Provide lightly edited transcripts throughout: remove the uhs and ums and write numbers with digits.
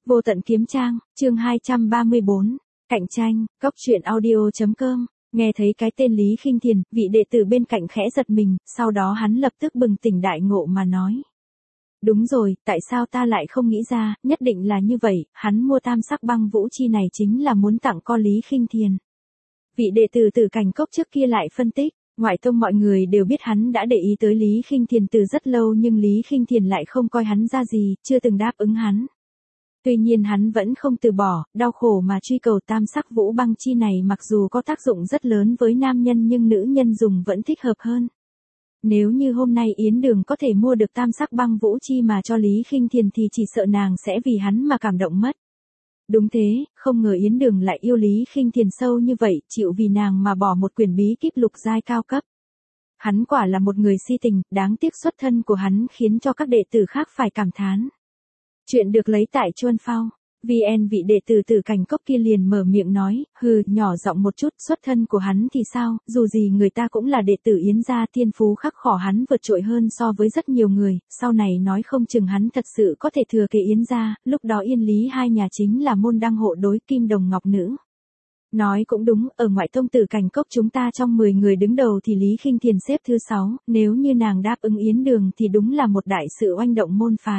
Vô tận kiếm trang, chương 234, cạnh tranh, góc truyện audio.com. Nghe thấy cái tên Lý Khinh Thiền, vị đệ tử bên cạnh khẽ giật mình, sau đó hắn lập tức bừng tỉnh đại ngộ mà nói. Đúng rồi, tại sao ta lại không nghĩ ra, nhất định là như vậy, hắn mua tam sắc băng vũ chi này chính là muốn tặng con Lý Khinh Thiền. Vị đệ tử Tử Cảnh Cốc trước kia lại phân tích, ngoại tông mọi người đều biết hắn đã để ý tới Lý Khinh Thiền từ rất lâu nhưng Lý Khinh Thiền lại không coi hắn ra gì, chưa từng đáp ứng hắn. Tuy nhiên hắn vẫn không từ bỏ, đau khổ mà truy cầu tam sắc vũ băng chi này mặc dù có tác dụng rất lớn với nam nhân nhưng nữ nhân dùng vẫn thích hợp hơn. Nếu như hôm nay Yến Đường có thể mua được tam sắc băng vũ chi mà cho Lý Khinh Thiền thì chỉ sợ nàng sẽ vì hắn mà cảm động mất. Đúng thế, không ngờ Yến Đường lại yêu Lý Khinh Thiền sâu như vậy, chịu vì nàng mà bỏ một quyển bí kíp lục giai cao cấp. Hắn quả là một người si tình, đáng tiếc xuất thân của hắn khiến cho các đệ tử khác phải cảm thán. Chuyện được lấy tại Chuân Phao. VN vị đệ tử Tử Cảnh Cốc kia liền mở miệng nói, nhỏ giọng một chút, xuất thân của hắn thì sao, dù gì người ta cũng là đệ tử Yến gia, thiên phú khắc khổ hắn vượt trội hơn so với rất nhiều người, sau này nói không chừng hắn thật sự có thể thừa kế Yến gia, lúc đó Yên Lý hai nhà chính là môn đăng hộ đối kim đồng ngọc nữ. Nói cũng đúng, ở ngoại tông Tử Cảnh Cốc chúng ta trong 10 người đứng đầu thì Lý Khinh Thiền xếp thứ 6, nếu như nàng đáp ứng Yến Đường thì đúng là một đại sự oanh động môn phái.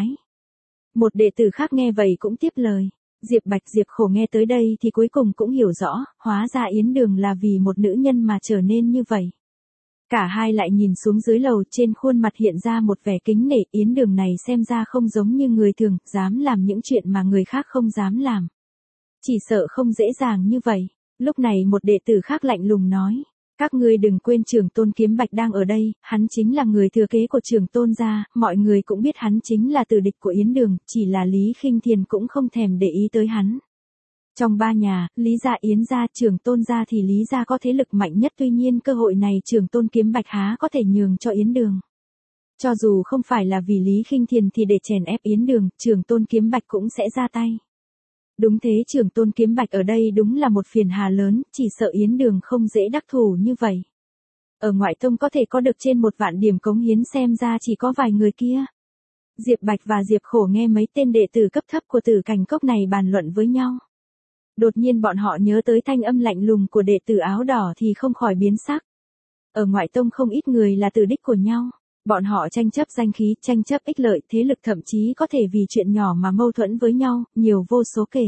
Một đệ tử khác nghe vậy cũng tiếp lời. Diệp Bạch Diệp Khổ nghe tới đây thì cuối cùng cũng hiểu rõ, hóa ra Yến Đường là vì một nữ nhân mà trở nên như vậy. Cả hai lại nhìn xuống dưới lầu, trên khuôn mặt hiện ra một vẻ kính nể, Yến Đường này xem ra không giống như người thường, dám làm những chuyện mà người khác không dám làm. Chỉ sợ không dễ dàng như vậy. Lúc này một đệ tử khác lạnh lùng nói. Các ngươi đừng quên Trưởng Tôn Kiếm Bạch đang ở đây, hắn chính là người thừa kế của Trưởng Tôn gia, mọi người cũng biết hắn chính là tử địch của Yến Đường, chỉ là Lý Khinh Thiền cũng không thèm để ý tới hắn. Trong ba nhà, Lý gia, Yến gia, Trưởng Tôn gia thì Lý gia có thế lực mạnh nhất, tuy nhiên cơ hội này Trưởng Tôn Kiếm Bạch há có thể nhường cho Yến Đường. Cho dù không phải là vì Lý Khinh Thiền thì để chèn ép Yến Đường, Trưởng Tôn Kiếm Bạch cũng sẽ ra tay. Đúng thế, Trưởng Tôn Kiếm Bạch ở đây đúng là một phiền hà lớn, chỉ sợ Yến Đường không dễ đắc thủ như vậy. Ở ngoại tông có thể có được trên 1 vạn điểm cống hiến xem ra chỉ có vài người kia. Diệp Bạch và Diệp Khổ nghe mấy tên đệ tử cấp thấp của Tử Cảnh Cốc này bàn luận với nhau. Đột nhiên bọn họ nhớ tới thanh âm lạnh lùng của đệ tử áo đỏ thì không khỏi biến sắc. Ở ngoại tông không ít người là tử đích của nhau. Bọn họ tranh chấp danh khí, tranh chấp ích lợi, thế lực, thậm chí có thể vì chuyện nhỏ mà mâu thuẫn với nhau, nhiều vô số kể.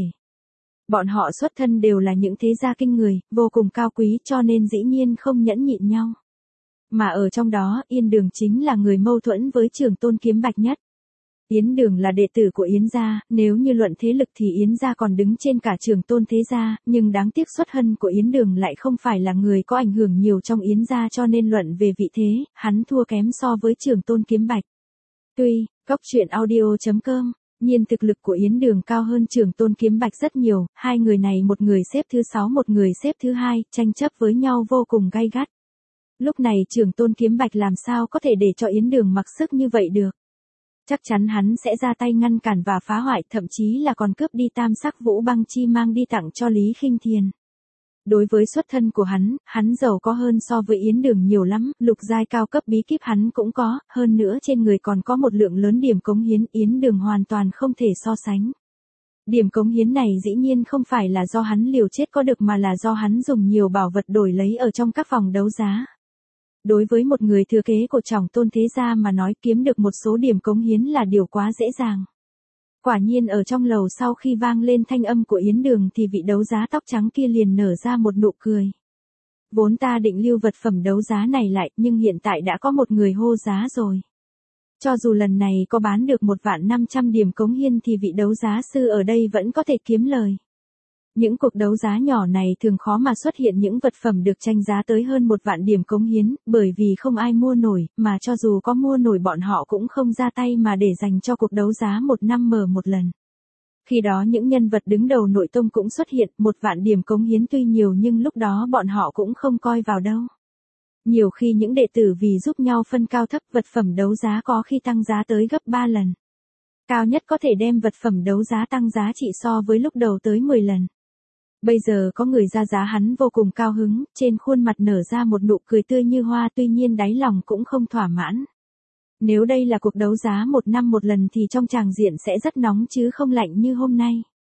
Bọn họ xuất thân đều là những thế gia kinh người, vô cùng cao quý cho nên dĩ nhiên không nhẫn nhịn nhau. Mà ở trong đó, Yên Đường chính là người mâu thuẫn với Trưởng Tôn Kiếm Bạch nhất. Yến Đường là đệ tử của Yến gia, nếu như luận thế lực thì Yến gia còn đứng trên cả Trưởng Tôn thế gia, nhưng đáng tiếc xuất thân của Yến Đường lại không phải là người có ảnh hưởng nhiều trong Yến gia cho nên luận về vị thế, hắn thua kém so với Trưởng Tôn Kiếm Bạch. Tuy, góc truyện audio.com, nhiên thực lực của Yến Đường cao hơn Trưởng Tôn Kiếm Bạch rất nhiều, hai người này một người xếp thứ 6 một người xếp thứ 2, tranh chấp với nhau vô cùng gay gắt. Lúc này Trưởng Tôn Kiếm Bạch làm sao có thể để cho Yến Đường mặc sức như vậy được. Chắc chắn hắn sẽ ra tay ngăn cản và phá hoại, thậm chí là còn cướp đi tam sắc vũ băng chi mang đi tặng cho Lý Khinh Thiền. Đối với xuất thân của hắn giàu có hơn so với Yến Đường nhiều lắm, lục giai cao cấp bí kíp hắn cũng có, hơn nữa trên người còn có một lượng lớn điểm cống hiến, Yến Đường hoàn toàn không thể so sánh. Điểm cống hiến này dĩ nhiên không phải là do hắn liều chết có được mà là do hắn dùng nhiều bảo vật đổi lấy ở trong các phòng đấu giá. Đối với một người thừa kế của Trọng Tôn thế gia mà nói kiếm được một số điểm cống hiến là điều quá dễ dàng. Quả nhiên ở trong lầu sau khi vang lên thanh âm của Yến Đường thì vị đấu giá tóc trắng kia liền nở ra một nụ cười. Vốn ta định lưu vật phẩm đấu giá này lại nhưng hiện tại đã có một người hô giá rồi. Cho dù lần này có bán được 1.500.000 điểm cống hiến thì vị đấu giá sư ở đây vẫn có thể kiếm lời. Những cuộc đấu giá nhỏ này thường khó mà xuất hiện những vật phẩm được tranh giá tới hơn 1 vạn điểm cống hiến, bởi vì không ai mua nổi, mà cho dù có mua nổi bọn họ cũng không ra tay mà để dành cho cuộc đấu giá 1 năm mở một lần. Khi đó những nhân vật đứng đầu nội tông cũng xuất hiện, 1 vạn điểm cống hiến tuy nhiều nhưng lúc đó bọn họ cũng không coi vào đâu. Nhiều khi những đệ tử vì giúp nhau phân cao thấp vật phẩm đấu giá có khi tăng giá tới gấp 3 lần. Cao nhất có thể đem vật phẩm đấu giá tăng giá trị so với lúc đầu tới 10 lần. Bây giờ có người ra giá hắn vô cùng cao hứng, trên khuôn mặt nở ra một nụ cười tươi như hoa tuy nhiên đáy lòng cũng không thỏa mãn. Nếu đây là cuộc đấu giá 1 năm một lần thì trong tràng diện sẽ rất nóng chứ không lạnh như hôm nay.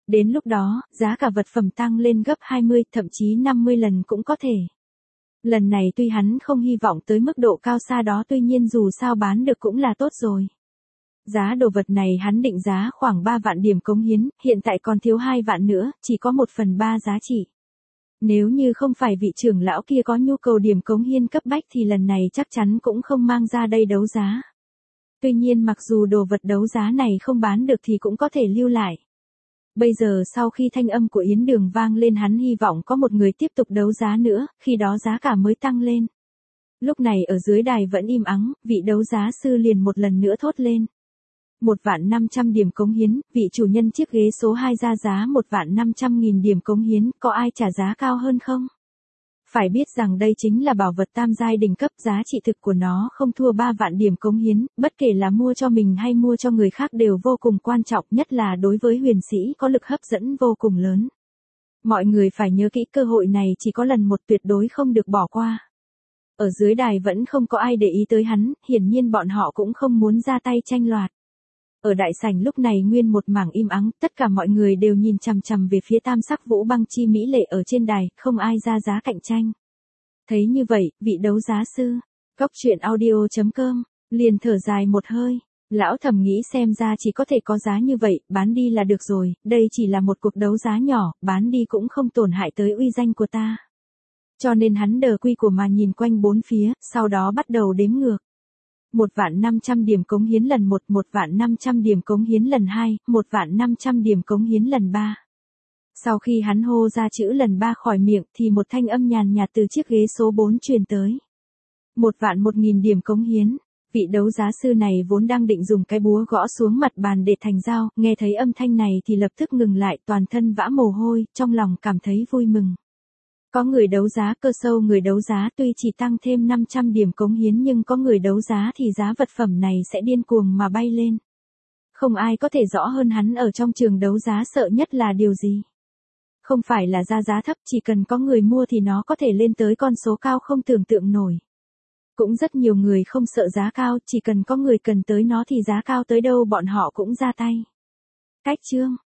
Đến lúc đó, giá cả vật phẩm tăng lên gấp 20, thậm chí 50 lần cũng có thể. Lần này tuy hắn không hy vọng tới mức độ cao xa đó, tuy nhiên dù sao bán được cũng là tốt rồi. Giá đồ vật này hắn định giá khoảng 3 vạn điểm cống hiến, hiện tại còn thiếu 2 vạn nữa, chỉ có 1/3 giá trị. Nếu như không phải vị trưởng lão kia có nhu cầu điểm cống hiến cấp bách thì lần này chắc chắn cũng không mang ra đây đấu giá. Tuy nhiên mặc dù đồ vật đấu giá này không bán được thì cũng có thể lưu lại. Bây giờ sau khi thanh âm của Yến Đường vang lên, hắn hy vọng có một người tiếp tục đấu giá nữa, khi đó giá cả mới tăng lên. Lúc này ở dưới đài vẫn im ắng, vị đấu giá sư liền một lần nữa thốt lên. 1.500.000 điểm cống hiến, vị chủ nhân chiếc ghế số 2 ra giá 1.500.000 điểm cống hiến, có ai trả giá cao hơn không? Phải biết rằng đây chính là bảo vật tam giai đỉnh cấp, giá trị thực của nó không thua 3 vạn điểm cống hiến, bất kể là mua cho mình hay mua cho người khác đều vô cùng quan trọng, nhất là đối với huyền sĩ có lực hấp dẫn vô cùng lớn. Mọi người phải nhớ kỹ, cơ hội này chỉ có lần một, tuyệt đối không được bỏ qua. Ở dưới đài vẫn không có ai để ý tới hắn, hiển nhiên bọn họ cũng không muốn ra tay tranh loạt. Ở đại sảnh lúc này nguyên một mảng im ắng, tất cả mọi người đều nhìn chằm chằm về phía tam sắc vũ băng chi mỹ lệ ở trên đài, không ai ra giá cạnh tranh. Thấy như vậy, vị đấu giá sư, Goctruyện.audio.com, liền thở dài một hơi. Lão thầm nghĩ xem ra chỉ có thể có giá như vậy, bán đi là được rồi, đây chỉ là một cuộc đấu giá nhỏ, bán đi cũng không tổn hại tới uy danh của ta. Cho nên hắn đờ quy của mà nhìn quanh bốn phía, sau đó bắt đầu đếm ngược. 1.500.000 điểm cống hiến lần 1, 1.500.000 điểm cống hiến lần 2, 1.500.000 điểm cống hiến lần 3. Sau khi hắn hô ra chữ lần 3 khỏi miệng thì một thanh âm nhàn nhạt từ chiếc ghế số 4 truyền tới. 1.001.000 điểm cống hiến. Vị đấu giá sư này vốn đang định dùng cái búa gõ xuống mặt bàn để thành dao, nghe thấy âm thanh này thì lập tức ngừng lại, toàn thân vã mồ hôi, trong lòng cảm thấy vui mừng. Có người đấu giá cơ sâu, người đấu giá tuy chỉ tăng thêm 500 điểm cống hiến nhưng có người đấu giá thì giá vật phẩm này sẽ điên cuồng mà bay lên. Không ai có thể rõ hơn hắn ở trong trường đấu giá sợ nhất là điều gì. Không phải là ra giá thấp, chỉ cần có người mua thì nó có thể lên tới con số cao không tưởng tượng nổi. Cũng rất nhiều người không sợ giá cao, chỉ cần có người cần tới nó thì giá cao tới đâu bọn họ cũng ra tay. Cách chương